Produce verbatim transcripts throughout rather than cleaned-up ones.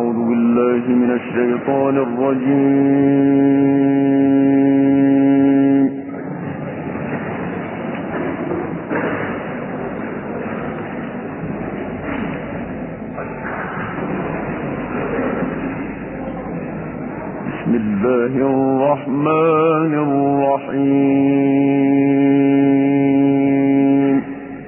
أعوذ بالله من الشيطان الرجيم. بسم الله الرحمن الرحيم.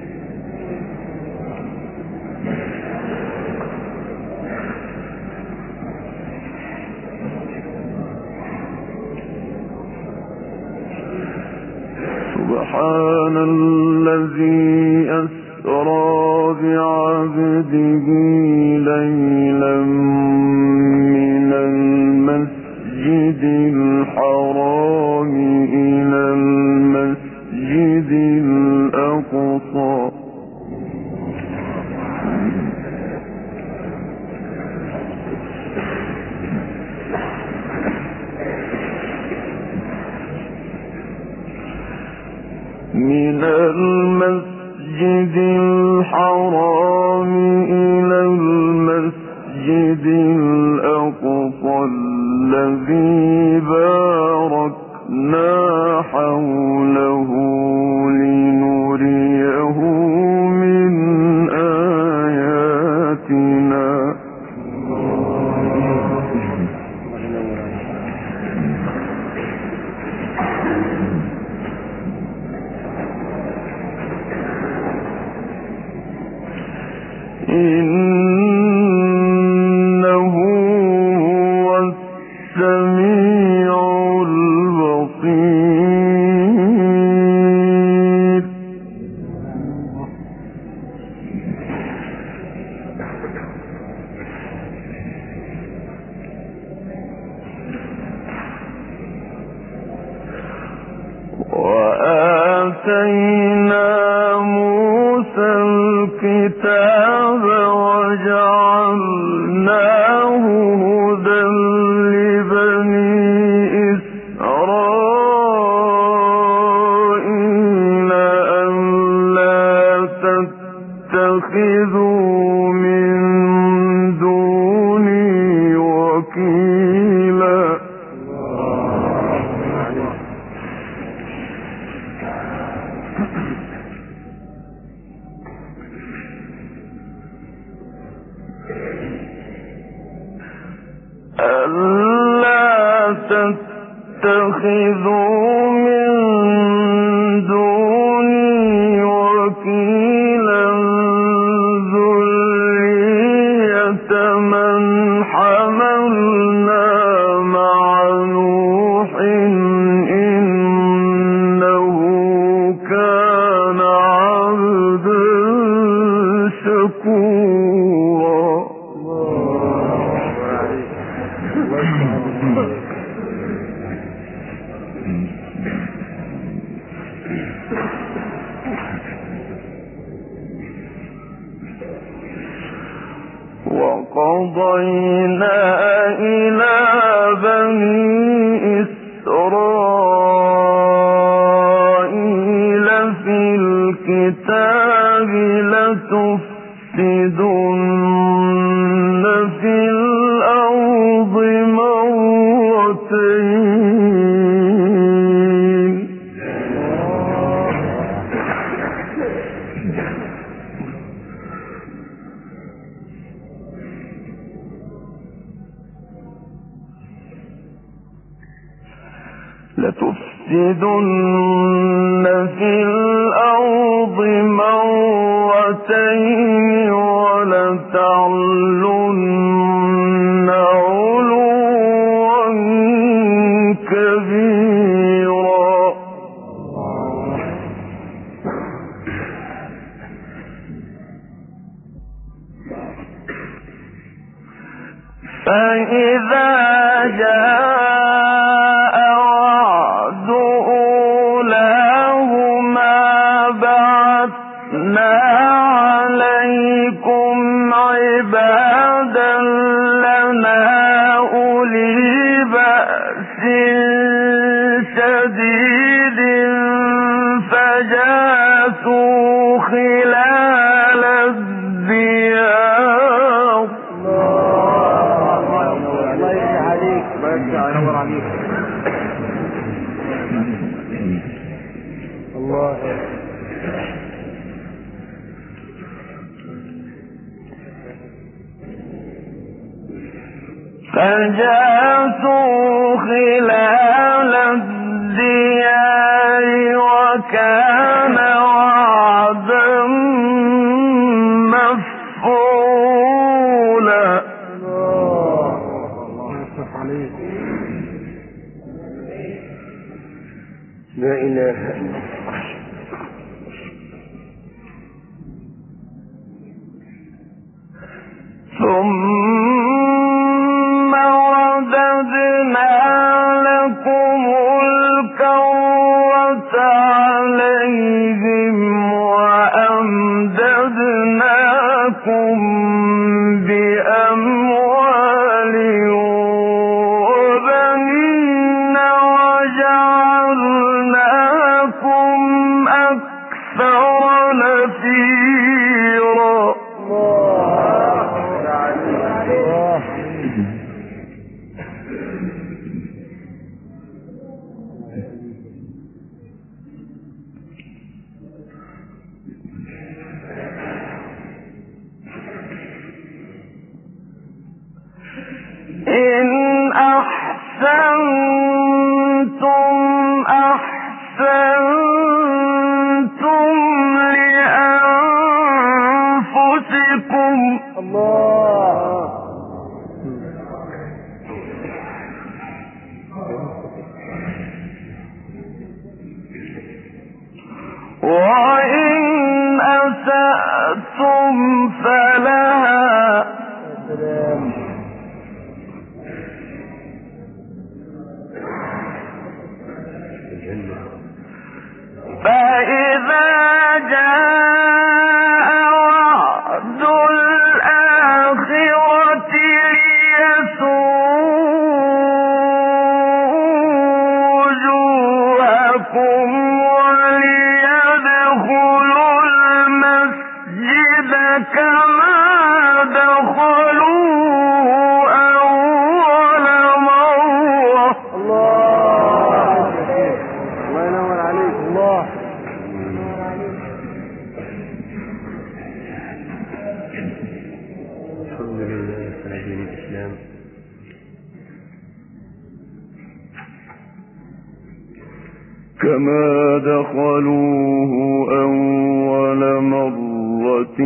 سبحان الذي أسرى بعبده ليلا من المسجد الحرام إلى المسجد الأقصى من المسجد الحرام إلى المسجد الأقصى الذي باركنا حوله لنريه من آياتنا. إنه هو السميع البصير. وآتينا موسى الكتاب وجعلناه هدى لبني إسرائيل ألا تتخذوا من دوني وكيلا. ألا تتخذوا من دوني وكيلا ذرية من حملنا مع نوح إنه كان عبدا شكورا. وقضينا إلى بني إسرائيل في الكتاب لتفسدن في الأرض مرتين. لتفسدن في الأرض مرتين ولتعلن علوا كبيرا. فإذا جاء وعد أولاهما بعثنا عليكم عبادا لنا أولي بأس شديد فجاسوا خلال الديار. فجاسوا خلال الديار وكان وعدا مفعولا. لا إله إلا الله. ثم رددنا لكم الكرة عليهم وأمددناكم بأموال وبنين وجعلناكم أكثر نفيرا. إن أحسنتم أحسنتم لأنفسكم. الله. وإن أسأتم فلها. فإذا جاء وعد الآخرة ليسوءوا وجوهكم وليدخلوا المسجد كما دخلوه أول مرة. الله ينور عليك. الله. الحمد لله على دين الإسلام. كما دخلوه أول مرة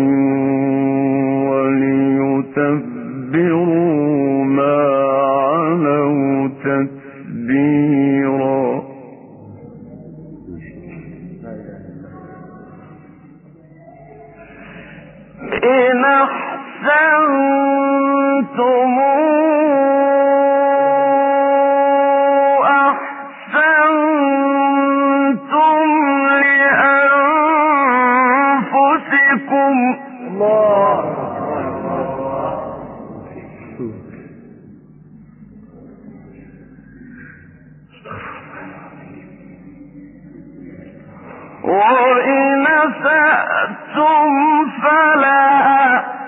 وليتبروا ما علوا تتبيرا. إن أحسنتم أحسنتم لأنفسكم. الله. وإن أسأتم فلها.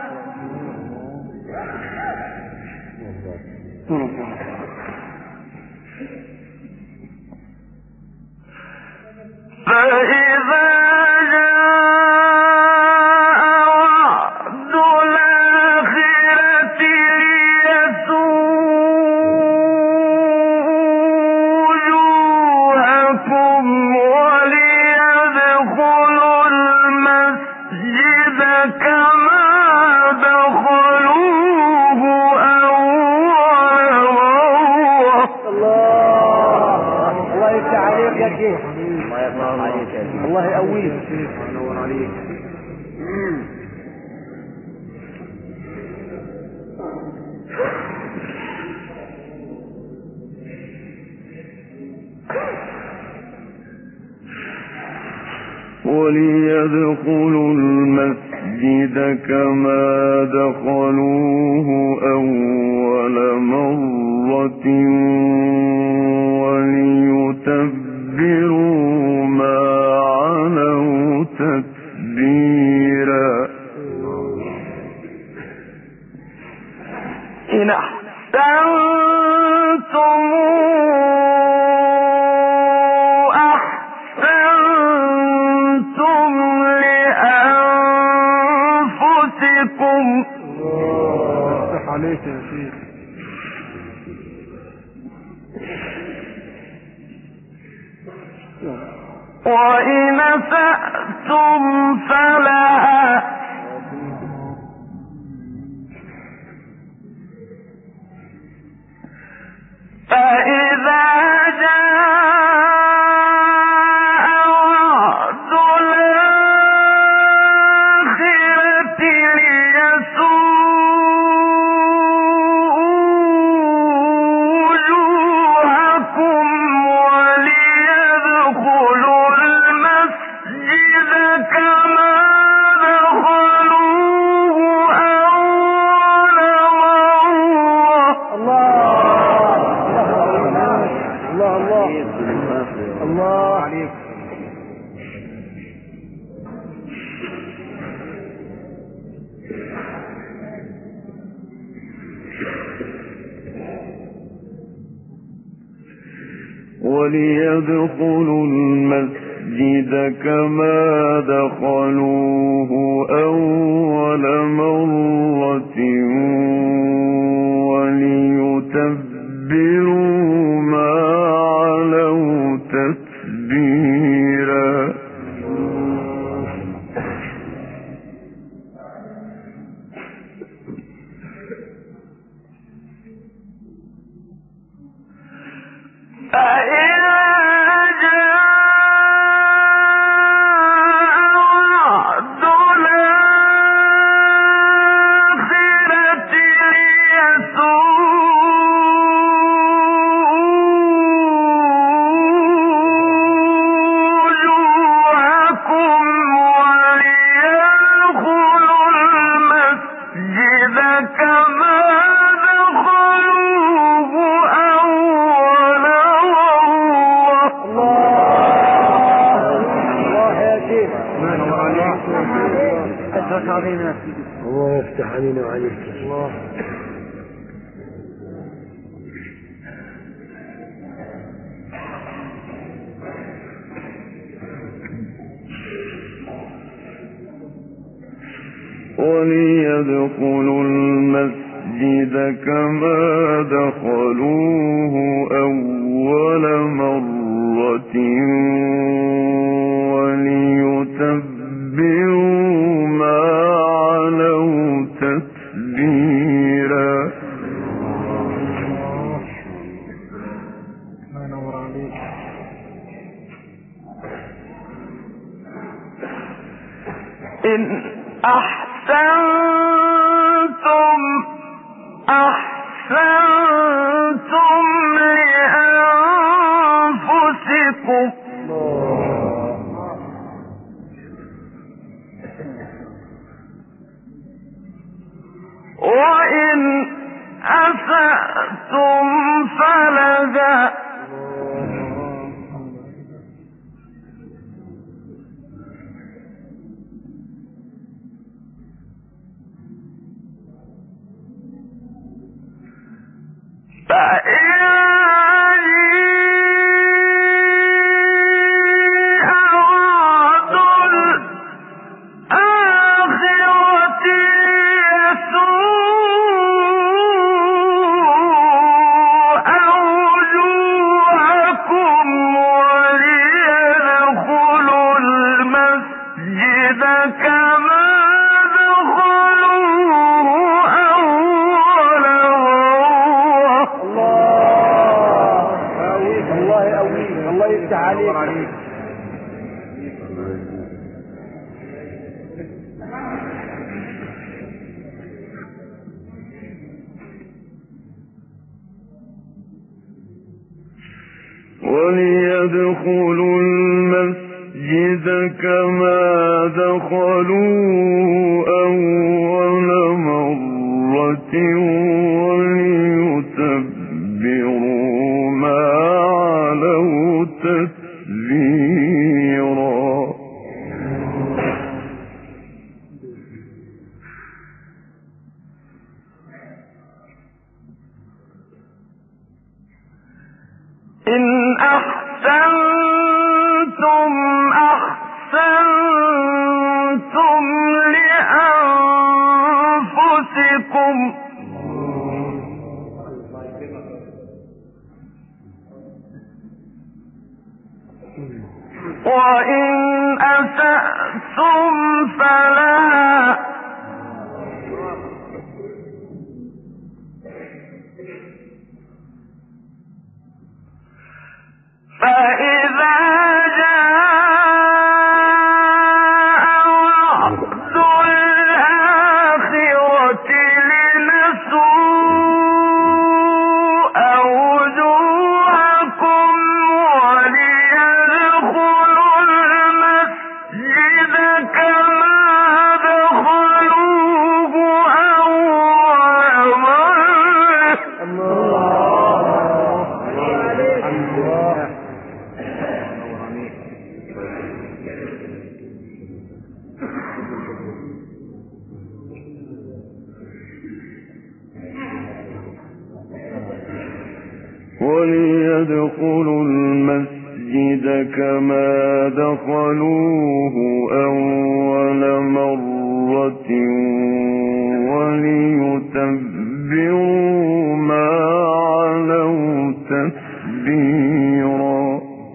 فإذا جاء وعد الآخرة ليسوءوا وجوهكم وليدخلوا المسجد كما دخلوه أول مرة. الله. الله يفتح عليك يا شيخ. الله يفتح عليك يا شيخ. الله يقويك. الله ينور عليك. وليدخلوا المسجد كما دخلوه أول مرة وليتبروا ما علوا تتبيرا. إن أحسنتم أحسنتم لأنفسكم. الله يفتح عليك يا شيخ. وإن أسأتم فلها فإذا جاء وعد الآخرة ليسوءوا وجوهكم وليدخلوا المسجد كما دخلوه أول مرة. الله الله الله عليك. وليدخلوا المسجد كما دخلوه أول مرة وليتبروا ما علوا تتبيرا. الله يفتح علينا وعليك. الله وليدخلوا المسجد كما دخلوه أول مرة وليتبروا ما علوا تتبيرا. ما نور عليك. إن أحسنتم أحسنتم لأنفسكم وإن أسأتم فلها وليدخلوا المسجد كما دخلوه أول مرة وليتبروا ما علوا تتبيرا. إن أحسنتم أحسنتم لأنفسكم وإن أسأتم فلا فإذا جاء وعد الآخرة لنسوء وجوهكم وليدخلوا المسجد كما دخلوه أول مرة. وليدخلوا المسجد كما دخلوه أول مرة وليتبروا ما علوا تتبيرا.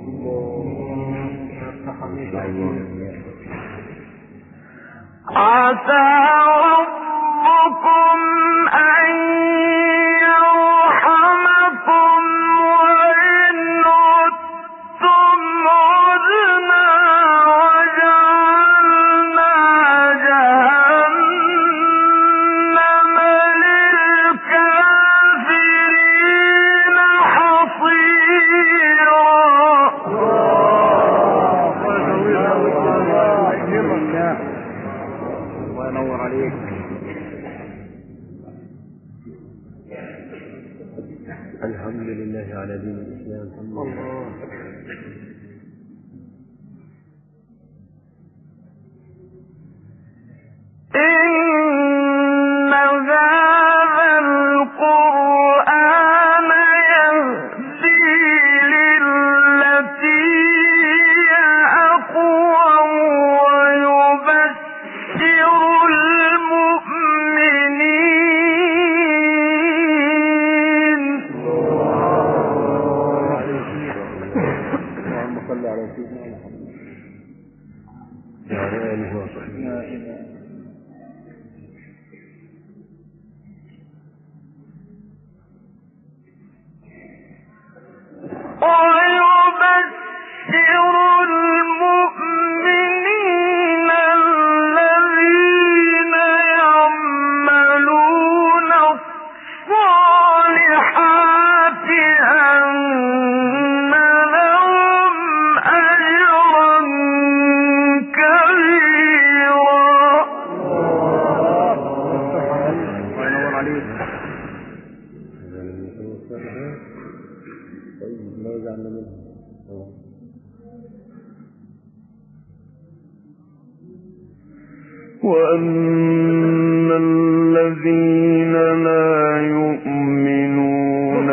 عسى ربكم أن يرحمكم وإن عدتم عدنا وجعلنا جهنم للكافرين حصيرا. الله ينور عليك. الحمد لله على دين الإسلام. الله إن هذا القرآن يهدي للتي هي أقوم ويبشر المؤمنين. اللهم صل على سيدنا محمد وعلى آله وصحبه. ويبشر المؤمنين الذين يعملون الصالحات أن لهم أجرا كبيرا. الله ينور عليك. ما يزعلنا منه. وأن الذين لا يؤمنون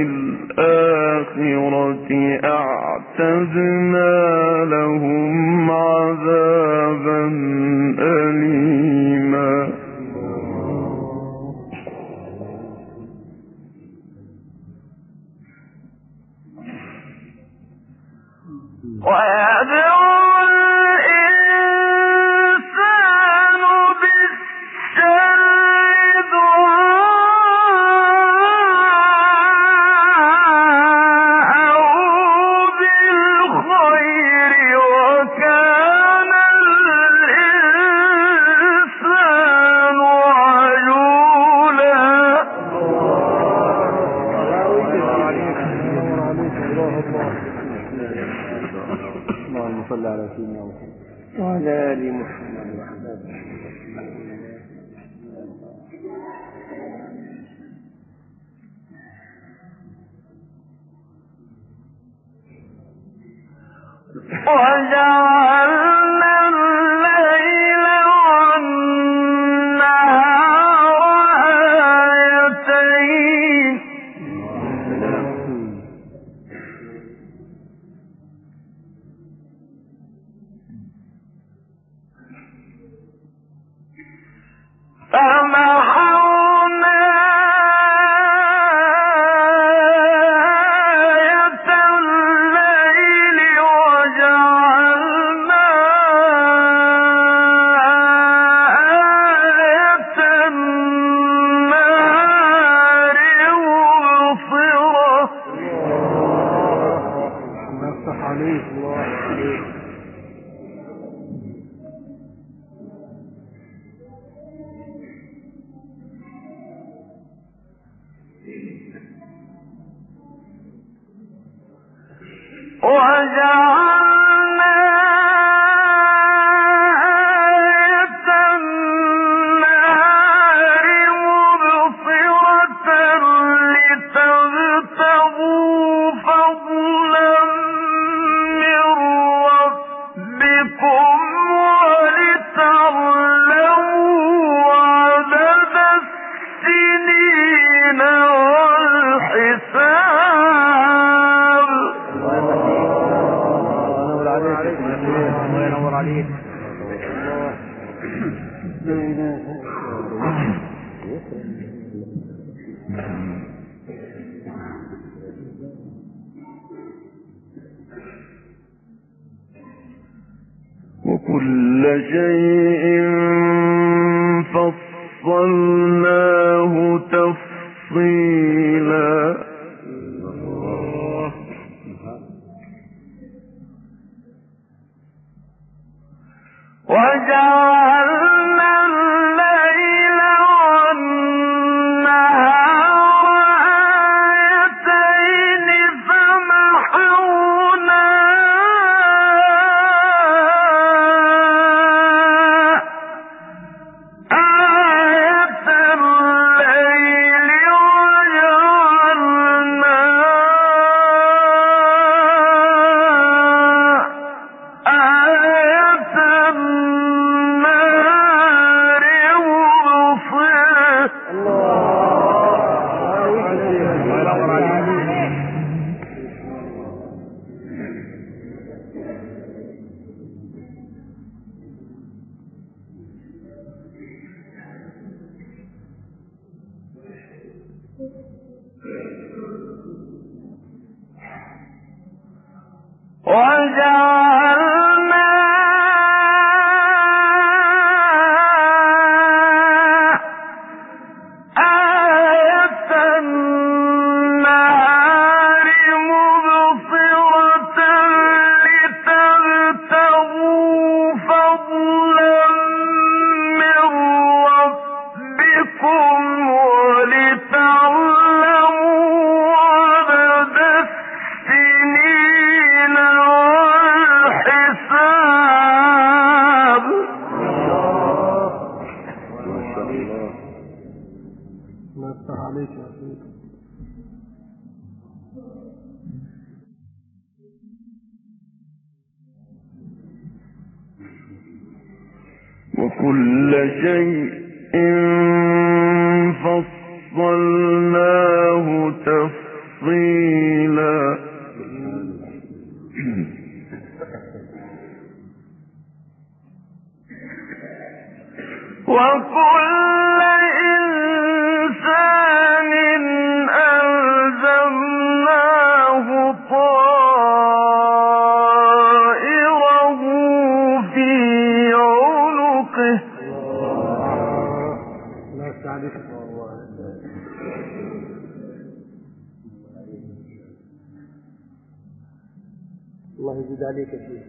بالآخرة أعتدنا لهم عذابا أليما. ويدعو الإنسان بالشر دعاءه بالخير وكان الإنسان عجولا. اللهم صل على سيدنا محمد وعلى آل محمد. وجعلنا الليل والنهار آيتين فمحونا آية الليل وجعلنا وكل شيء فصلناه تفصيلا وجعلنا الليل والنهار آيتين فمحونا آية الليل وجعلنا آية النهار مبصرة. وجعلنا آية النهار مبصرة لتبتغوا فضلا من ربكم ولتعلموا عدد السنين والحساب. وكل شيء فصلناه تفصيلا وكل إنسان ألزمناه طائره في عنقه. الله يزيد عليك يا شيخ.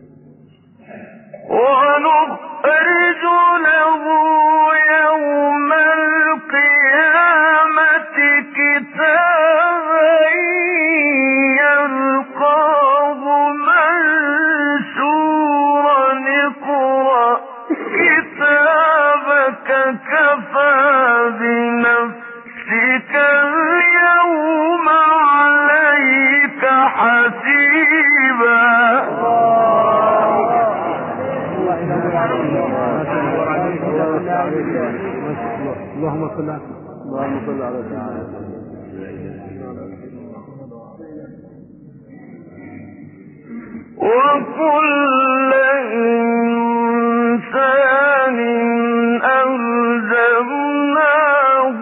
ونخرج له يوم القيامة كتابا يلقاه منشورا اقرأ كتابك كفى بنفسك اليوم عليك حسيبا. اللهم صل على اللهم صل على وكل إنسان ألزمناه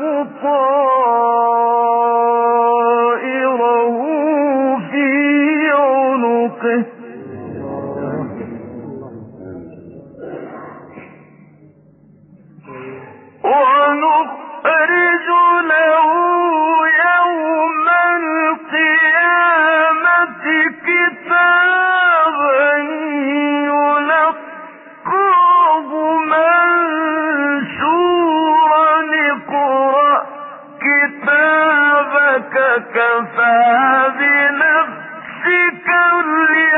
طائره في عنقه. ونخرج له يوم القيامة كتابا يلقاه منشورا اقرأ كتابك كفى بنفسك اليوم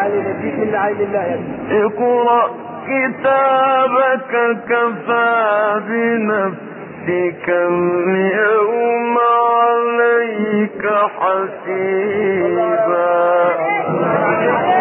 علينا اديك من عين الله يا ابني. اقرأ كتابك كفى بنفسك اليوم عليك حسيبا.